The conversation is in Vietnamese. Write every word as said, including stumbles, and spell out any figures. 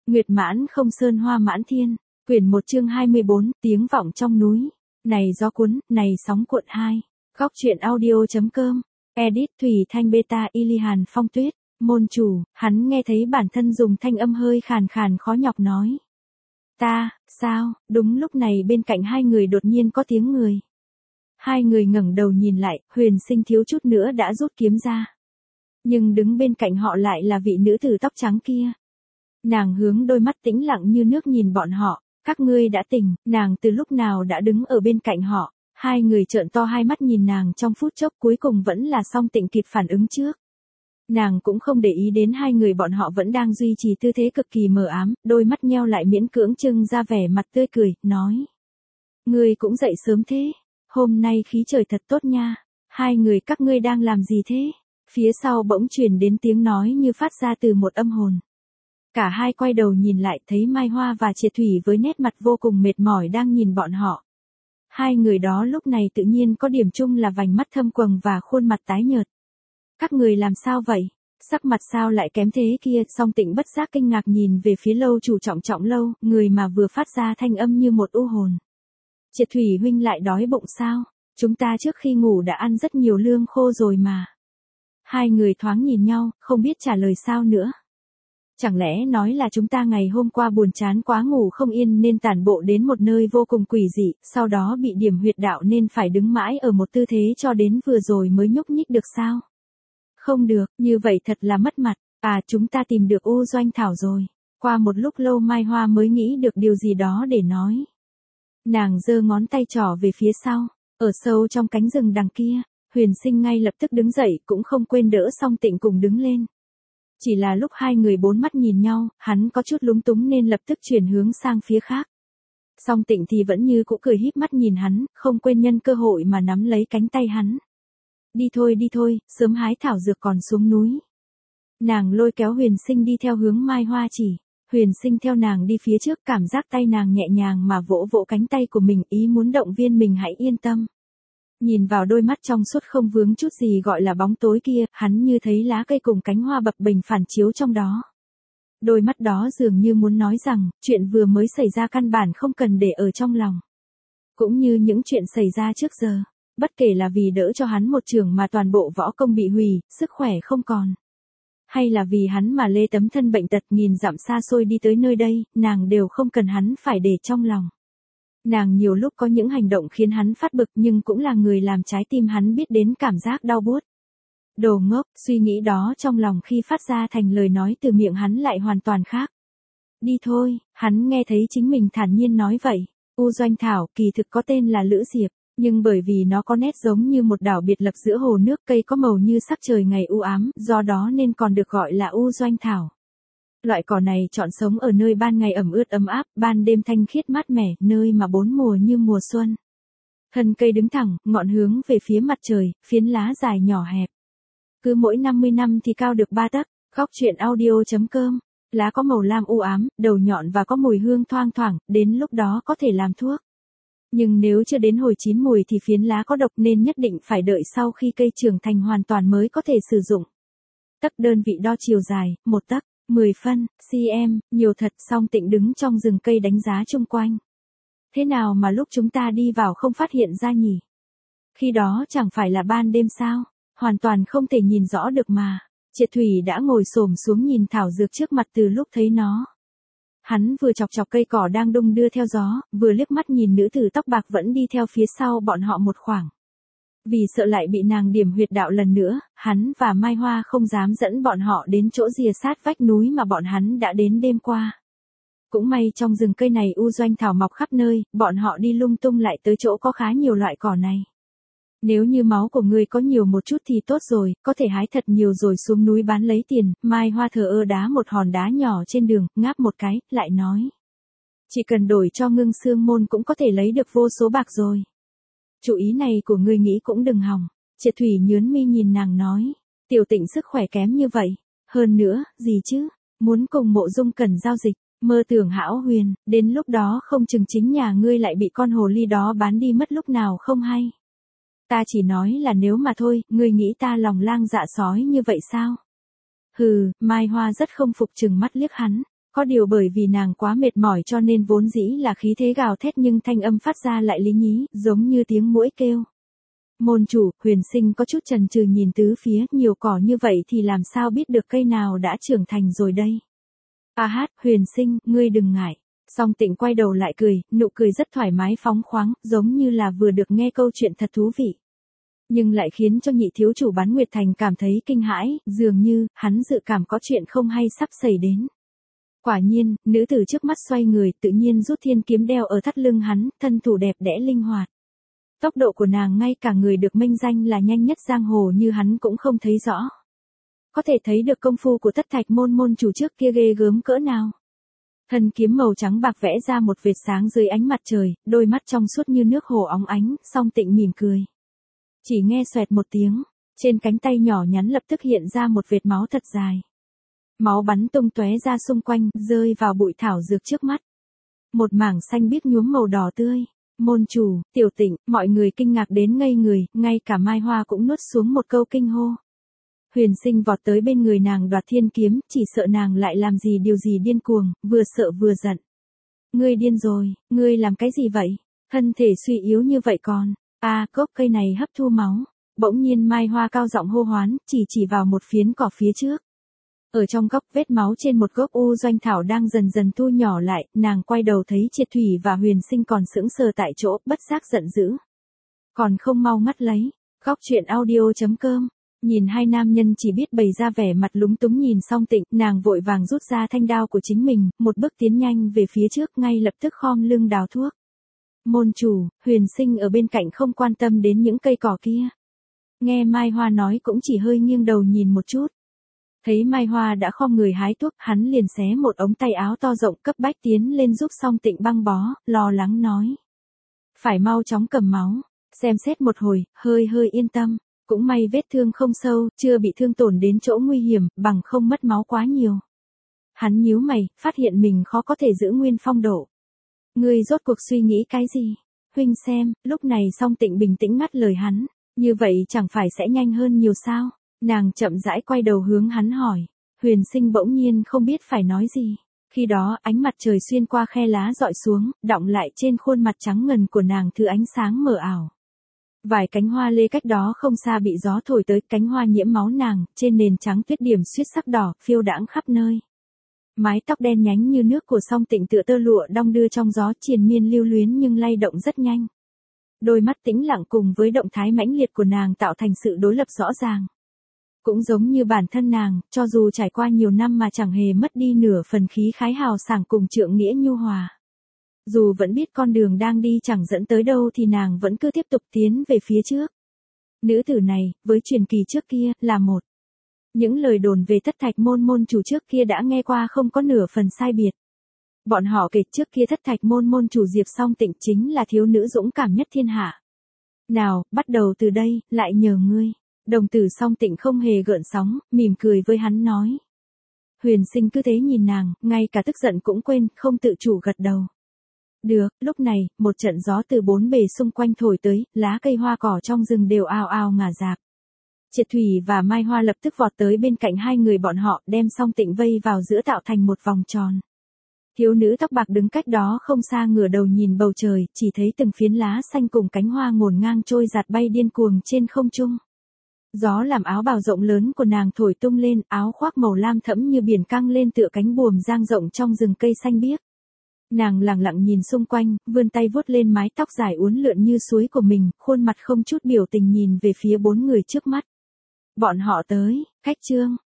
Nguyệt mãn không sơn hoa mãn thiên, quyển một chương hai mươi bốn, tiếng vọng trong núi. Này gió cuốn, này sóng cuộn hai. Góc truyện audio.com. Edit Thủy Thanh Beta Ilihan Phong Tuyết. Môn chủ, hắn nghe thấy bản thân dùng thanh âm hơi khàn khàn khó nhọc nói. Ta, sao, đúng lúc này bên cạnh hai người đột nhiên có tiếng người. Hai người ngẩng đầu nhìn lại, Huyền Sinh thiếu chút nữa đã rút kiếm ra. Nhưng đứng bên cạnh họ lại là vị nữ tử tóc trắng kia. Nàng hướng đôi mắt tĩnh lặng như nước nhìn bọn họ, các ngươi đã tỉnh, nàng từ lúc nào đã đứng ở bên cạnh họ. Hai người trợn to hai mắt nhìn nàng trong phút chốc, cuối cùng vẫn là Song Tịnh kịp phản ứng trước. Nàng cũng không để ý đến hai người bọn họ vẫn đang duy trì tư thế cực kỳ mờ ám, đôi mắt nheo lại miễn cưỡng trưng ra vẻ mặt tươi cười, nói. Ngươi cũng dậy sớm thế, hôm nay khí trời thật tốt nha, hai người các ngươi đang làm gì thế? Phía sau bỗng truyền đến tiếng nói như phát ra từ một âm hồn. Cả hai quay đầu nhìn lại thấy Mai Hoa và Triệt Thủy với nét mặt vô cùng mệt mỏi đang nhìn bọn họ. Hai người đó lúc này tự nhiên có điểm chung là vành mắt thâm quầng và khuôn mặt tái nhợt. Các người làm sao vậy? Sắc mặt sao lại kém thế kia? Song Tịnh bất giác kinh ngạc nhìn về phía Lâu chủ Trọng Trọng Lâu, người mà vừa phát ra thanh âm như một u hồn. Triệt Thủy huynh lại đói bụng sao? Chúng ta trước khi ngủ đã ăn rất nhiều lương khô rồi mà. Hai người thoáng nhìn nhau, không biết trả lời sao nữa. Chẳng lẽ nói là chúng ta ngày hôm qua buồn chán quá ngủ không yên nên tản bộ đến một nơi vô cùng quỷ dị, sau đó bị điểm huyệt đạo nên phải đứng mãi ở một tư thế cho đến vừa rồi mới nhúc nhích được sao? Không được, như vậy thật là mất mặt. À, chúng ta tìm được U Doanh Thảo rồi. Qua một lúc lâu Mai Hoa mới nghĩ được điều gì đó để nói. Nàng giơ ngón tay trỏ về phía sau, ở sâu trong cánh rừng đằng kia. Huyền Sinh ngay lập tức đứng dậy, cũng không quên đỡ Song Tịnh cùng đứng lên. Chỉ là lúc hai người bốn mắt nhìn nhau, hắn có chút lúng túng nên lập tức chuyển hướng sang phía khác. Song Tịnh thì vẫn như cũ cười híp mắt nhìn hắn, không quên nhân cơ hội mà nắm lấy cánh tay hắn. Đi thôi đi thôi, sớm hái thảo dược còn xuống núi. Nàng lôi kéo Huyền Sinh đi theo hướng Mai Hoa chỉ. Huyền Sinh theo nàng đi phía trước, cảm giác tay nàng nhẹ nhàng mà vỗ vỗ cánh tay của mình, ý muốn động viên mình hãy yên tâm. Nhìn vào đôi mắt trong suốt không vướng chút gì gọi là bóng tối kia, hắn như thấy lá cây cùng cánh hoa bập bềnh phản chiếu trong đó. Đôi mắt đó dường như muốn nói rằng, chuyện vừa mới xảy ra căn bản không cần để ở trong lòng. Cũng như những chuyện xảy ra trước giờ, bất kể là vì đỡ cho hắn một trường mà toàn bộ võ công bị hủy, sức khỏe không còn. Hay là vì hắn mà lê tấm thân bệnh tật nghìn dặm xa xôi đi tới nơi đây, nàng đều không cần hắn phải để trong lòng. Nàng nhiều lúc có những hành động khiến hắn phát bực nhưng cũng là người làm trái tim hắn biết đến cảm giác đau buốt. Đồ ngốc, suy nghĩ đó trong lòng khi phát ra thành lời nói từ miệng hắn lại hoàn toàn khác. Đi thôi, hắn nghe thấy chính mình thản nhiên nói vậy. U Doanh Thảo kỳ thực có tên là Lữ Diệp, nhưng bởi vì nó có nét giống như một đảo biệt lập giữa hồ nước, cây có màu như sắc trời ngày u ám, do đó nên còn được gọi là U Doanh Thảo. Loại cỏ này chọn sống ở nơi ban ngày ẩm ướt ấm áp, ban đêm thanh khiết mát mẻ, nơi mà bốn mùa như mùa xuân. Thân cây đứng thẳng, ngọn hướng về phía mặt trời, phiến lá dài nhỏ hẹp. Cứ mỗi năm mươi năm thì cao được ba tấc. Góc truyện audio.com. Lá có màu lam u ám, đầu nhọn và có mùi hương thoang thoảng, đến lúc đó có thể làm thuốc. Nhưng nếu chưa đến hồi chín mùi thì phiến lá có độc nên nhất định phải đợi sau khi cây trưởng thành hoàn toàn mới có thể sử dụng. Tấc đơn vị đo chiều dài, một tấc. mười phân, cm, nhiều thật. Song Tịnh đứng trong rừng cây đánh giá chung quanh. Thế nào mà lúc chúng ta đi vào không phát hiện ra nhỉ? Khi đó chẳng phải là ban đêm sao? Hoàn toàn không thể nhìn rõ được mà. Triệt Thủy đã ngồi xổm xuống nhìn thảo dược trước mặt từ lúc thấy nó. Hắn vừa chọc chọc cây cỏ đang đung đưa theo gió, vừa liếc mắt nhìn nữ tử tóc bạc vẫn đi theo phía sau bọn họ một khoảng. Vì sợ lại bị nàng điểm huyệt đạo lần nữa, hắn và Mai Hoa không dám dẫn bọn họ đến chỗ rìa sát vách núi mà bọn hắn đã đến đêm qua. Cũng may trong rừng cây này U Doanh Thảo mọc khắp nơi, bọn họ đi lung tung lại tới chỗ có khá nhiều loại cỏ này. Nếu như máu của ngươi có nhiều một chút thì tốt rồi, có thể hái thật nhiều rồi xuống núi bán lấy tiền. Mai Hoa thờ ơ đá một hòn đá nhỏ trên đường, ngáp một cái, lại nói. Chỉ cần đổi cho Ngưng Xương môn cũng có thể lấy được vô số bạc rồi. Chủ ý này của ngươi nghĩ cũng đừng hỏng. Triệt Thủy nhướng mi nhìn nàng nói. Tiểu Tịnh sức khỏe kém như vậy. Hơn nữa, gì chứ? Muốn cùng Mộ Dung cần giao dịch. Mơ tưởng hão huyền, đến lúc đó không chừng chính nhà ngươi lại bị con hồ ly đó bán đi mất lúc nào không hay. Ta chỉ nói là nếu mà thôi, ngươi nghĩ ta lòng lang dạ sói như vậy sao? Hừ, Mai Hoa rất không phục chừng mắt liếc hắn. Có điều bởi vì nàng quá mệt mỏi cho nên vốn dĩ là khí thế gào thét nhưng thanh âm phát ra lại lý nhí, giống như tiếng muỗi kêu. Môn chủ, Huyền Sinh có chút chần chừ nhìn tứ phía, nhiều cỏ như vậy thì làm sao biết được cây nào đã trưởng thành rồi đây. A hát, Huyền Sinh, ngươi đừng ngại. Song Tịnh quay đầu lại cười, nụ cười rất thoải mái phóng khoáng, giống như là vừa được nghe câu chuyện thật thú vị. Nhưng lại khiến cho nhị thiếu chủ Bán Nguyệt Thành cảm thấy kinh hãi, dường như, hắn dự cảm có chuyện không hay sắp xảy đến. Quả nhiên, nữ tử trước mắt xoay người, tự nhiên rút thiên kiếm đeo ở thắt lưng hắn, thân thủ đẹp đẽ linh hoạt. Tốc độ của nàng ngay cả người được mệnh danh là nhanh nhất giang hồ như hắn cũng không thấy rõ. Có thể thấy được công phu của Thất Thạch môn môn chủ trước kia ghê gớm cỡ nào. Thân kiếm màu trắng bạc vẽ ra một vệt sáng dưới ánh mặt trời, đôi mắt trong suốt như nước hồ óng ánh, Song Tịnh mỉm cười. Chỉ nghe xoẹt một tiếng, trên cánh tay nhỏ nhắn lập tức hiện ra một vệt máu thật dài. Máu bắn tung tóe ra xung quanh, rơi vào bụi thảo dược trước mắt. Một mảng xanh biếc nhuốm màu đỏ tươi. Môn chủ, Tiểu Tịnh, mọi người kinh ngạc đến ngây người, ngay cả Mai Hoa cũng nuốt xuống một câu kinh hô. Huyền Sinh vọt tới bên người nàng đoạt thiên kiếm, chỉ sợ nàng lại làm gì điều gì điên cuồng, vừa sợ vừa giận. Ngươi điên rồi, ngươi làm cái gì vậy? Thân thể suy yếu như vậy còn, a à, gốc cây này hấp thu máu. Bỗng nhiên Mai Hoa cao giọng hô hoán, chỉ chỉ vào một phiến cỏ phía trước. Ở trong góc vết máu trên một gốc u doanh thảo đang dần dần thu nhỏ lại, nàng quay đầu thấy Triệt Thủy và Huyền Sinh còn sững sờ tại chỗ, bất giác giận dữ. Còn không mau ngắt lấy. Góc truyện audio chấm com. Nhìn hai nam nhân chỉ biết bày ra vẻ mặt lúng túng nhìn Song Tịnh, nàng vội vàng rút ra thanh đao của chính mình, một bước tiến nhanh về phía trước, ngay lập tức khom lưng đào thuốc. Môn chủ, Huyền Sinh ở bên cạnh không quan tâm đến những cây cỏ kia. Nghe Mai Hoa nói cũng chỉ hơi nghiêng đầu nhìn một chút. Thấy Mai Hoa đã khom người hái thuốc, hắn liền xé một ống tay áo to rộng cấp bách tiến lên giúp Song Tịnh băng bó, lo lắng nói. Phải mau chóng cầm máu, xem xét một hồi, hơi hơi yên tâm, cũng may vết thương không sâu, chưa bị thương tổn đến chỗ nguy hiểm, bằng không mất máu quá nhiều. Hắn nhíu mày, phát hiện mình khó có thể giữ nguyên phong độ. Ngươi rốt cuộc suy nghĩ cái gì? Huynh xem, lúc này Song Tịnh bình tĩnh ngắt lời hắn, như vậy chẳng phải sẽ nhanh hơn nhiều sao? Nàng chậm rãi quay đầu hướng hắn hỏi. Huyền Sinh bỗng nhiên không biết phải nói gì. Khi đó ánh mặt trời xuyên qua khe lá dọi xuống, đọng lại trên khuôn mặt trắng ngần của nàng thứ ánh sáng mờ ảo. Vài cánh hoa lê cách đó không xa bị gió thổi tới, cánh hoa nhiễm máu nàng, trên nền trắng tuyết điểm xuyết sắc đỏ, phiêu đãng khắp nơi. Mái tóc đen nhánh như nước của Song Tịnh tựa tơ lụa đong đưa trong gió, triền miên lưu luyến nhưng lay động rất nhanh. Đôi mắt tĩnh lặng cùng với động thái mãnh liệt của nàng tạo thành sự đối lập rõ ràng. Cũng giống như bản thân nàng, cho dù trải qua nhiều năm mà chẳng hề mất đi nửa phần khí khái hào sảng cùng trượng nghĩa nhu hòa. Dù vẫn biết con đường đang đi chẳng dẫn tới đâu thì nàng vẫn cứ tiếp tục tiến về phía trước. Nữ tử này, với truyền kỳ trước kia, là một. Những lời đồn về Thất Thạch môn môn chủ trước kia đã nghe qua không có nửa phần sai biệt. Bọn họ kể trước kia Thất Thạch môn môn chủ Diệp Song Tịnh chính là thiếu nữ dũng cảm nhất thiên hạ. Nào, bắt đầu từ đây, lại nhờ ngươi. Đồng tử Song Tịnh không hề gợn sóng, mỉm cười với hắn nói. Huyền Sinh cứ thế nhìn nàng, ngay cả tức giận cũng quên, không tự chủ gật đầu. Được, lúc này, một trận gió từ bốn bề xung quanh thổi tới, lá cây hoa cỏ trong rừng đều ào ào ngả rạc. Triệt Thủy và Mai Hoa lập tức vọt tới bên cạnh hai người bọn họ, đem Song Tịnh vây vào giữa tạo thành một vòng tròn. Thiếu nữ tóc bạc đứng cách đó không xa ngửa đầu nhìn bầu trời, chỉ thấy từng phiến lá xanh cùng cánh hoa ngổn ngang trôi giạt bay điên cuồng trên không trung. Gió làm áo bào rộng lớn của nàng thổi tung lên, áo khoác màu lam thẫm như biển căng lên tựa cánh buồm dang rộng trong rừng cây xanh biếc. Nàng lặng lặng nhìn xung quanh, vươn tay vuốt lên mái tóc dài uốn lượn như suối của mình, khuôn mặt không chút biểu tình nhìn về phía bốn người trước mắt. Bọn họ tới, khách trương,